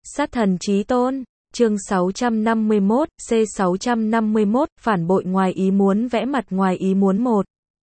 Sát thần chí tôn, chương 651, C651, phản bội ngoài ý muốn vẽ mặt ngoài ý muốn 1.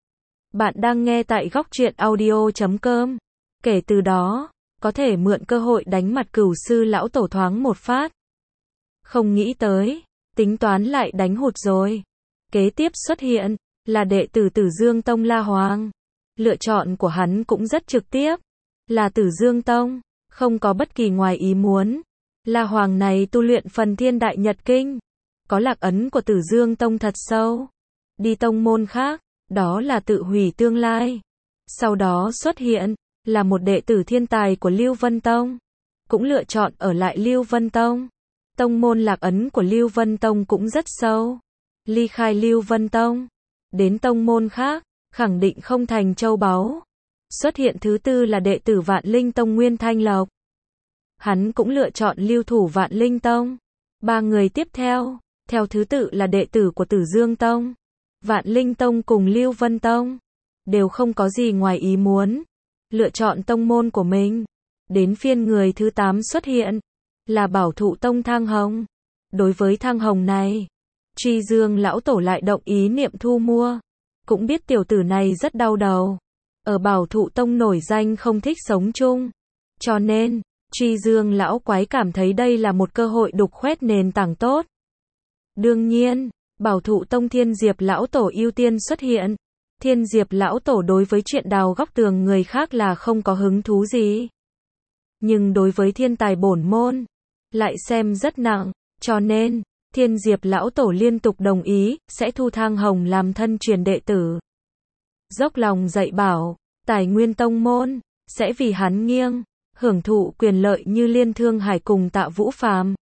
Bạn đang nghe tại góc truyện audio.com. Kể từ đó, có thể mượn cơ hội đánh mặt Cửu sư lão tổ thoáng một phát. Không nghĩ tới, tính toán lại đánh hụt rồi. Kế tiếp xuất hiện, là đệ tử Tử Dương Tông La Hoàng. Lựa chọn của hắn cũng rất trực tiếp, là Tử Dương Tông, không có bất kỳ ngoài ý muốn. La Hoàng này tu luyện phần Thiên Đại Nhật Kinh, có lạc ấn của Tử Dương Tông thật sâu. Đi tông môn khác, đó là tự hủy tương lai. Sau đó xuất hiện, là một đệ tử thiên tài của Lưu Vân Tông, cũng lựa chọn ở lại Lưu Vân Tông. Tông môn lạc ấn của Lưu Vân Tông cũng rất sâu. Ly khai Lưu Vân Tông, đến tông môn khác, khẳng định không thành châu báu. Xuất hiện thứ tư là đệ tử Vạn Linh Tông Nguyên Thanh Lộc. Hắn cũng lựa chọn lưu thủ Vạn Linh Tông. Ba người tiếp theo, theo thứ tự là đệ tử của Tử Dương Tông, Vạn Linh Tông cùng Lưu Vân Tông. Đều không có gì ngoài ý muốn, lựa chọn tông môn của mình. Đến phiên người thứ 8 xuất hiện, là Bảo Thụ Tông Thang Hồng. Đối với Thang Hồng này, Truy Dương lão tổ lại động ý niệm thu mua. Cũng biết tiểu tử này rất đau đầu. Ở Bảo Thụ Tông nổi danh không thích sống chung. Cho nên, Truy Dương lão quái cảm thấy đây là một cơ hội đục khoét nền tảng tốt. Đương nhiên, Bảo Thụ Tông Thiên Diệp lão tổ ưu tiên xuất hiện. Thiên Diệp lão tổ đối với chuyện đào góc tường người khác là không có hứng thú gì. Nhưng đối với thiên tài bổn môn, lại xem rất nặng, cho nên, Thiên Diệp lão tổ liên tục đồng ý, sẽ thu Thang Hồng làm thân truyền đệ tử. Dốc lòng dạy bảo, tài nguyên tông môn, sẽ vì hắn nghiêng, hưởng thụ quyền lợi như Liên Thương Hải cùng Tạ Vũ Phàm.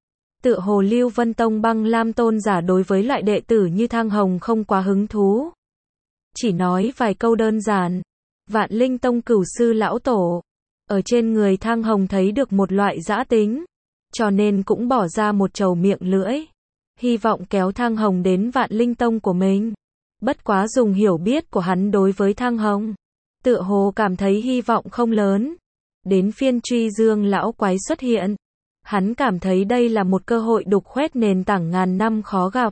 Tựa hồ Lưu Vân Tông Băng Lam tôn giả đối với loại đệ tử như Thang Hồng không quá hứng thú. Chỉ nói vài câu đơn giản, Vạn Linh Tông Cửu sư lão tổ, ở trên người Thang Hồng thấy được một loại dã tính, cho nên cũng bỏ ra một trầu miệng lưỡi, hy vọng kéo Thang Hồng đến Vạn Linh Tông của mình. Bất quá dùng hiểu biết của hắn đối với Thang Hồng, tựa hồ cảm thấy hy vọng không lớn. Đến phiên Truy Dương lão quái xuất hiện, hắn cảm thấy đây là một cơ hội đục khoét nền tảng ngàn năm khó gặp.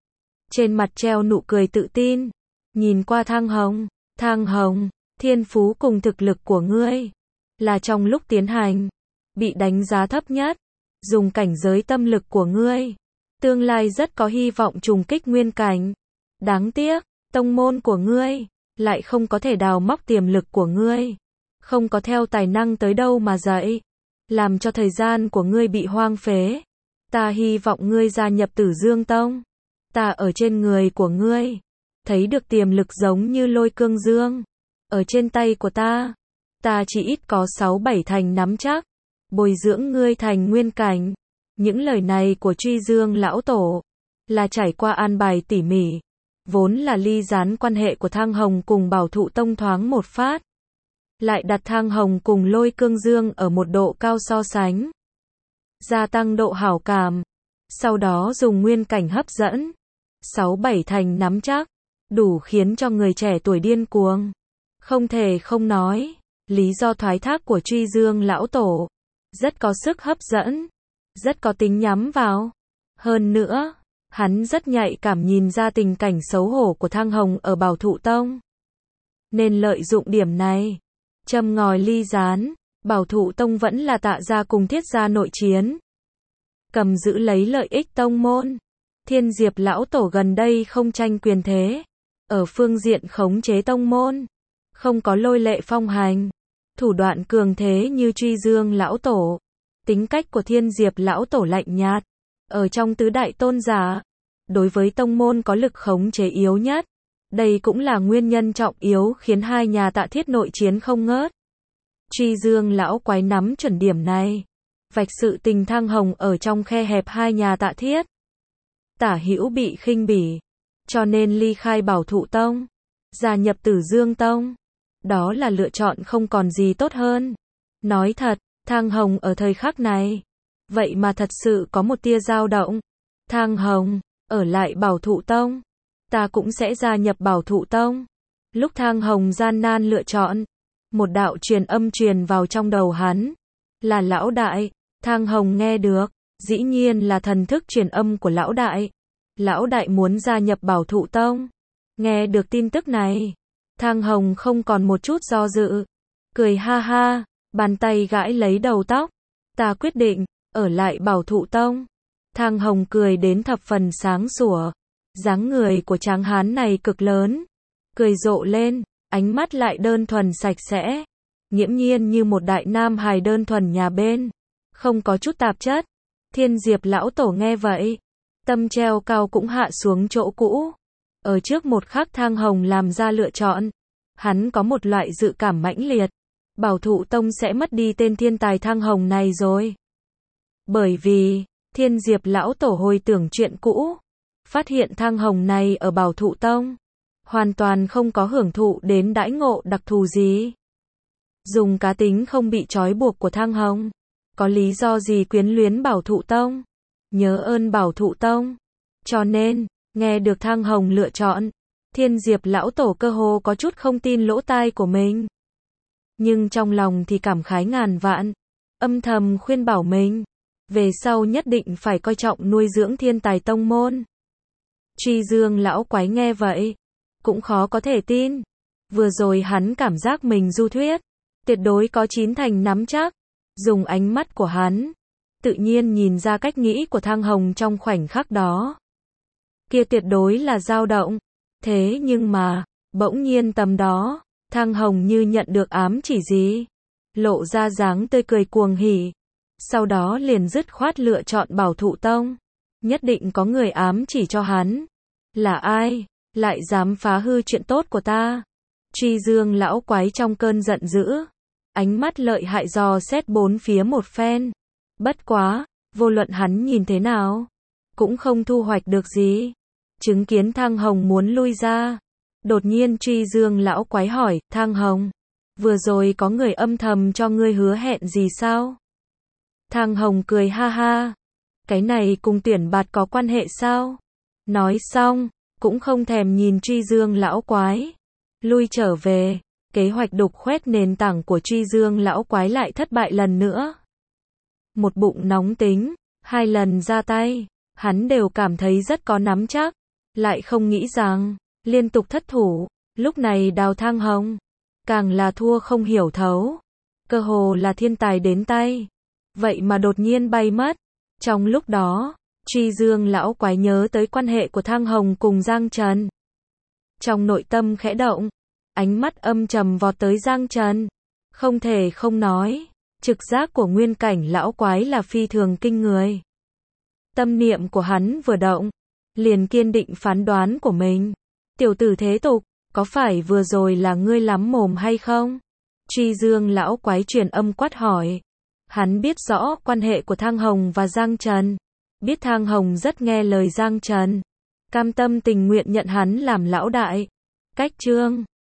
Trên mặt treo nụ cười tự tin, nhìn qua Thang Hồng, thiên phú cùng thực lực của ngươi, là trong lúc tiến hành, bị đánh giá thấp nhất. Dùng cảnh giới tâm lực của ngươi, tương lai rất có hy vọng trùng kích nguyên cảnh. Đáng tiếc, tông môn của ngươi, lại không có thể đào móc tiềm lực của ngươi. Không có theo tài năng tới đâu mà dạy, làm cho thời gian của ngươi bị hoang phế. Ta hy vọng ngươi gia nhập Tử Dương Tông. Ta ở trên người của ngươi, thấy được tiềm lực giống như lôi cương dương. Ở trên tay của ta chỉ ít có 6-7 thành nắm chắc, bồi dưỡng ngươi thành nguyên cảnh. Những lời này của Truy Dương lão tổ, là trải qua an bài tỉ mỉ. Vốn là ly gián quan hệ của Thang Hồng cùng Bảo Thụ Tông thoáng một phát, lại đặt Thang Hồng cùng lôi cương dương ở một độ cao so sánh, gia tăng độ hảo cảm. Sau đó dùng nguyên cảnh hấp dẫn, 6-7 thành nắm chắc, đủ khiến cho người trẻ tuổi điên cuồng. Không thể không nói, lý do thoái thác của Truy Dương lão tổ rất có sức hấp dẫn, rất có tính nhắm vào. Hơn nữa, hắn rất nhạy cảm nhìn ra tình cảnh xấu hổ của Thang Hồng ở Bảo Thụ Tông, nên lợi dụng điểm này, châm ngòi ly gián. Bảo Thụ Tông vẫn là Tạ gia cùng Thiết gia nội chiến, cầm giữ lấy lợi ích tông môn. Thiên Diệp lão tổ gần đây không tranh quyền thế, ở phương diện khống chế tông môn, không có lôi lệ phong hành, thủ đoạn cường thế như Truy Dương lão tổ. Tính cách của Thiên Diệp lão tổ lạnh nhạt, ở trong tứ đại tôn giả, đối với tông môn có lực khống chế yếu nhất. Đây cũng là nguyên nhân trọng yếu khiến hai nhà Tạ Thiết nội chiến không ngớt. Truy Dương lão quái nắm chuẩn điểm này, vạch sự tình Thang Hồng ở trong khe hẹp hai nhà Tạ Thiết. Tả hữu bị khinh bỉ, cho nên ly khai Bảo Thụ Tông, gia nhập Tử Dương Tông. Đó là lựa chọn không còn gì tốt hơn. Nói thật, Thang Hồng ở thời khắc này, vậy mà thật sự có một tia dao động. Thang Hồng, ở lại Bảo Thụ Tông, ta cũng sẽ gia nhập Bảo Thụ Tông. Lúc Thang Hồng gian nan lựa chọn, một đạo truyền âm truyền vào trong đầu hắn, là lão đại, Thang Hồng nghe được, dĩ nhiên là thần thức truyền âm của lão đại. Lão đại muốn gia nhập Bảo Thụ Tông. Nghe được tin tức này, Thang Hồng không còn một chút do dự. Cười ha ha, bàn tay gãi lấy đầu tóc. Ta quyết định, ở lại Bảo Thụ Tông. Thang Hồng cười đến thập phần sáng sủa. Dáng người của tráng hán này cực lớn. Cười rộ lên, ánh mắt lại đơn thuần sạch sẽ. Nghiễm nhiên như một đại nam hài đơn thuần nhà bên. Không có chút tạp chất. Thiên Diệp lão tổ nghe vậy. Tâm treo cao cũng hạ xuống chỗ cũ. Ở trước một khắc Thang Hồng làm ra lựa chọn. Hắn có một loại dự cảm mãnh liệt. Bảo Thụ Tông sẽ mất đi tên thiên tài Thang Hồng này rồi. Bởi vì, Thiên Diệp lão tổ hồi tưởng chuyện cũ. Phát hiện Thang Hồng này ở Bảo Thụ Tông. Hoàn toàn không có hưởng thụ đến đãi ngộ đặc thù gì. Dùng cá tính không bị trói buộc của Thang Hồng. Có lý do gì quyến luyến Bảo Thụ Tông? Nhớ ơn Bảo Thụ Tông. Cho nên, nghe được Thang Hồng lựa chọn, Thiên Diệp lão tổ cơ hồ có chút không tin lỗ tai của mình. Nhưng trong lòng thì cảm khái ngàn vạn, âm thầm khuyên bảo mình, về sau nhất định phải coi trọng nuôi dưỡng thiên tài tông môn. Truy Dương lão quái nghe vậy, cũng khó có thể tin. Vừa rồi hắn cảm giác mình du thuyết, tuyệt đối có 9 thành nắm chắc. Dùng ánh mắt của hắn, tự nhiên nhìn ra cách nghĩ của Thang Hồng trong khoảnh khắc đó. Kia tuyệt đối là dao động. Thế nhưng mà, bỗng nhiên tầm đó, Thang Hồng như nhận được ám chỉ gì. Lộ ra dáng tươi cười cuồng hỉ. Sau đó liền dứt khoát lựa chọn Bảo Thụ Tông. Nhất định có người ám chỉ cho hắn. Là ai? Lại dám phá hư chuyện tốt của ta? Truy Dương lão quái trong cơn giận dữ. Ánh mắt lợi hại dò xét bốn phía một phen. Bất quá, vô luận hắn nhìn thế nào, cũng không thu hoạch được gì. Chứng kiến Thang Hồng muốn lui ra. Đột nhiên Truy Dương lão quái hỏi, Thang Hồng, vừa rồi có người âm thầm cho ngươi hứa hẹn gì sao? Thang Hồng cười ha ha. Cái này cùng tuyển bạt có quan hệ sao? Nói xong, cũng không thèm nhìn Truy Dương lão quái. Lui trở về, kế hoạch đục khoét nền tảng của Truy Dương lão quái lại thất bại lần nữa. Một bụng nóng tính, 2 lần ra tay, hắn đều cảm thấy rất có nắm chắc. Lại không nghĩ rằng, liên tục thất thủ, lúc này Đào Thang Hồng, càng là thua không hiểu thấu. Cơ hồ là thiên tài đến tay. Vậy mà đột nhiên bay mất. Trong lúc đó, Truy Dương lão quái nhớ tới quan hệ của Thang Hồng cùng Giang Trần. Trong nội tâm khẽ động, ánh mắt âm trầm vọt tới Giang Trần. Không thể không nói, trực giác của nguyên cảnh lão quái là phi thường kinh người. Tâm niệm của hắn vừa động, liền kiên định phán đoán của mình. Tiểu tử thế tục, có phải vừa rồi là ngươi lắm mồm hay không? Truy Dương lão quái truyền âm quát hỏi. Hắn biết rõ quan hệ của Thang Hồng và Giang Trần. Biết Thang Hồng rất nghe lời Giang Trần. Cam tâm tình nguyện nhận hắn làm lão đại. Cách chương